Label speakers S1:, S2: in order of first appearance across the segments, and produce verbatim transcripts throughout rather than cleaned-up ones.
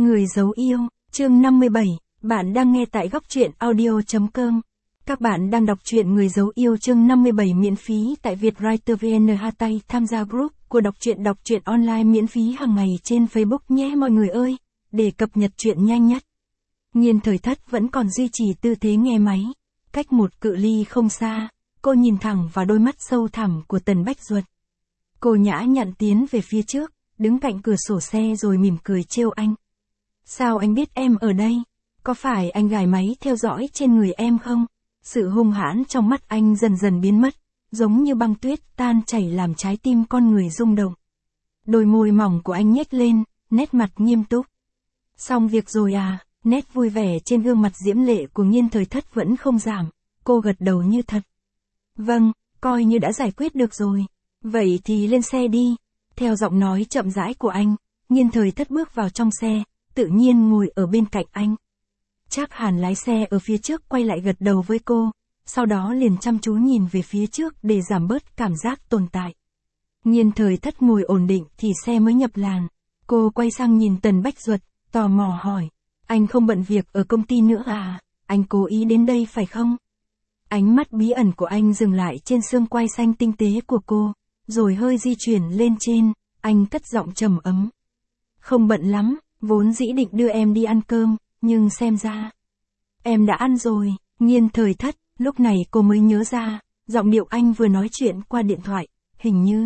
S1: Người giấu yêu, chương năm mươi bảy, bạn đang nghe tại góc truyện audio.com. Các bạn đang đọc truyện Người giấu yêu chương năm mươi bảy miễn phí tại Vietwriter vê en Hatay, tham gia group của đọc truyện đọc truyện online miễn phí hàng ngày trên Facebook nhé mọi người ơi, để cập nhật truyện nhanh nhất. Nhiên Thời Thất vẫn còn duy trì tư thế nghe máy, cách một cự ly không xa, cô nhìn thẳng vào đôi mắt sâu thẳm của Tần Bách Duật. Cô nhã nhặn tiến về phía trước, đứng cạnh cửa sổ xe rồi mỉm cười trêu anh. Sao anh biết em ở đây? Có phải anh gài máy theo dõi trên người em không? Sự hung hãn trong mắt anh dần dần biến mất, giống như băng tuyết tan chảy làm trái tim con người rung động. Đôi môi mỏng của anh nhếch lên, nét mặt nghiêm túc. Xong việc rồi à? Nét vui vẻ trên gương mặt diễm lệ của Nhiên Thời Thất vẫn không giảm, cô gật đầu như thật. Vâng, coi như đã giải quyết được rồi. Vậy thì lên xe đi. Theo giọng nói chậm rãi của anh, Nhiên Thời Thất bước vào trong xe, tự nhiên ngồi ở bên cạnh anh. Trác Hàn lái xe ở phía trước quay lại gật đầu với cô, sau đó liền chăm chú nhìn về phía trước để giảm bớt cảm giác tồn tại. Nhiên Thời Thất ngồi ổn định thì xe mới nhập làn. Cô quay sang nhìn Tần Bách Duật, tò mò hỏi, anh không bận việc ở công ty nữa à? Anh cố ý đến đây phải không? Ánh mắt bí ẩn của anh dừng lại trên xương quai xanh tinh tế của cô, rồi hơi di chuyển lên trên, anh cất giọng trầm ấm. Không bận lắm, vốn dĩ định đưa em đi ăn cơm, nhưng xem ra em đã ăn rồi. Nhiên Thời Thất, lúc này cô mới nhớ ra, giọng điệu anh vừa nói chuyện qua điện thoại, hình như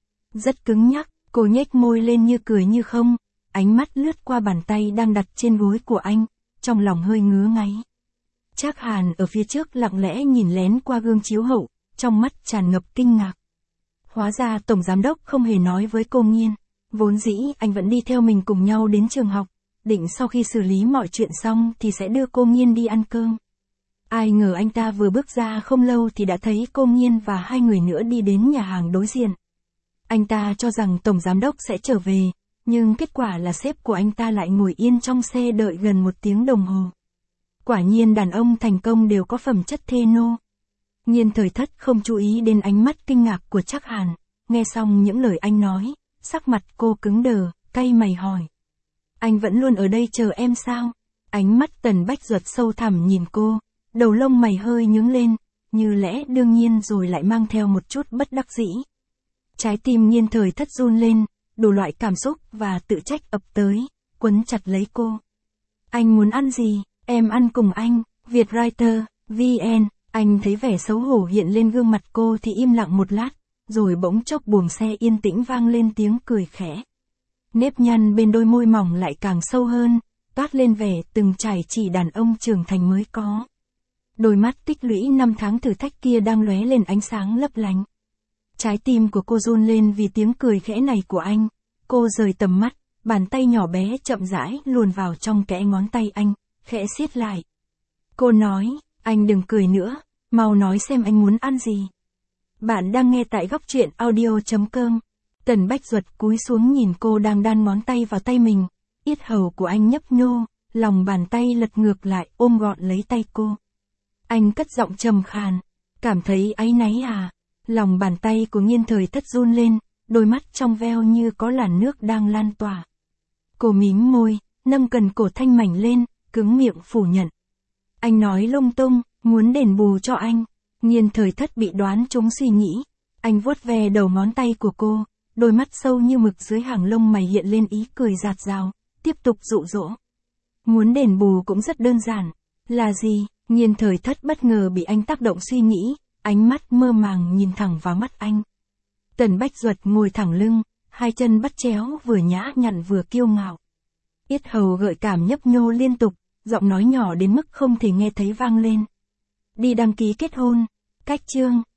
S1: rất cứng nhắc. Cô nhếch môi lên như cười như không, ánh mắt lướt qua bàn tay đang đặt trên gối của anh, trong lòng hơi ngứa ngáy. Trác Hàn ở phía trước lặng lẽ nhìn lén qua gương chiếu hậu, trong mắt tràn ngập kinh ngạc. Hóa ra Tổng Giám Đốc không hề nói với cô Nhiên, vốn dĩ anh vẫn đi theo mình cùng nhau đến trường học, định sau khi xử lý mọi chuyện xong thì sẽ đưa cô Nhiên đi ăn cơm. Ai ngờ anh ta vừa bước ra không lâu thì đã thấy cô Nhiên và hai người nữa đi đến nhà hàng đối diện. Anh ta cho rằng Tổng Giám Đốc sẽ trở về, nhưng kết quả là sếp của anh ta lại ngồi yên trong xe đợi gần một tiếng đồng hồ. Quả nhiên đàn ông thành công đều có phẩm chất thê nô. Nhiên Thời Thất không chú ý đến ánh mắt kinh ngạc của Trác Hàn, nghe xong những lời anh nói, sắc mặt cô cứng đờ, cay mày hỏi. Anh vẫn luôn ở đây chờ em sao? Ánh mắt Tần Bách Duật sâu thẳm nhìn cô, đầu lông mày hơi nhướng lên, như lẽ đương nhiên rồi lại mang theo một chút bất đắc dĩ. Trái tim Nhiên Thời Thất run lên, đủ loại cảm xúc và tự trách ập tới, quấn chặt lấy cô. Anh muốn ăn gì? Em ăn cùng anh. Vietwriter, vê en. Anh thấy vẻ xấu hổ hiện lên gương mặt cô thì im lặng một lát, rồi bỗng chốc buồng xe yên tĩnh vang lên tiếng cười khẽ. Nếp nhăn bên đôi môi mỏng lại càng sâu hơn, toát lên vẻ từng trải chỉ đàn ông trưởng thành mới có. Đôi mắt tích lũy năm tháng thử thách kia đang lóe lên ánh sáng lấp lánh. Trái tim của cô run lên vì tiếng cười khẽ này của anh. Cô rời tầm mắt, bàn tay nhỏ bé chậm rãi luồn vào trong kẽ ngón tay anh, khẽ siết lại. Cô nói, anh đừng cười nữa, mau nói xem anh muốn ăn gì. Bạn đang nghe tại góc truyện audio.com. Tần Bách Duật cúi xuống nhìn cô đang đan ngón tay vào tay mình, yết hầu của anh nhấp nhô, lòng bàn tay lật ngược lại ôm gọn lấy tay cô. Anh cất giọng trầm khàn, cảm thấy áy náy à? Lòng bàn tay của Nhiên Thời Thất run lên, đôi mắt trong veo như có làn nước đang lan tỏa. Cô mím môi, nâng cần cổ thanh mảnh lên, cứng miệng phủ nhận. Anh nói lung tung, muốn đền bù cho anh. Nhiên Thời Thất bị đoán trúng suy nghĩ. Anh vuốt ve đầu ngón tay của cô, đôi mắt sâu như mực dưới hàng lông mày hiện lên ý cười rạt rào, tiếp tục dụ dỗ. Muốn đền bù cũng rất đơn giản. Là gì? Nhiên Thời Thất bất ngờ bị anh tác động suy nghĩ, ánh mắt mơ màng nhìn thẳng vào mắt anh. Tần Bách Duật ngồi thẳng lưng, hai chân bắt chéo vừa nhã nhặn vừa kiêu ngạo. Yết hầu gợi cảm nhấp nhô liên tục, giọng nói nhỏ đến mức không thể nghe thấy vang lên. Đi đăng ký kết hôn. Cách chương.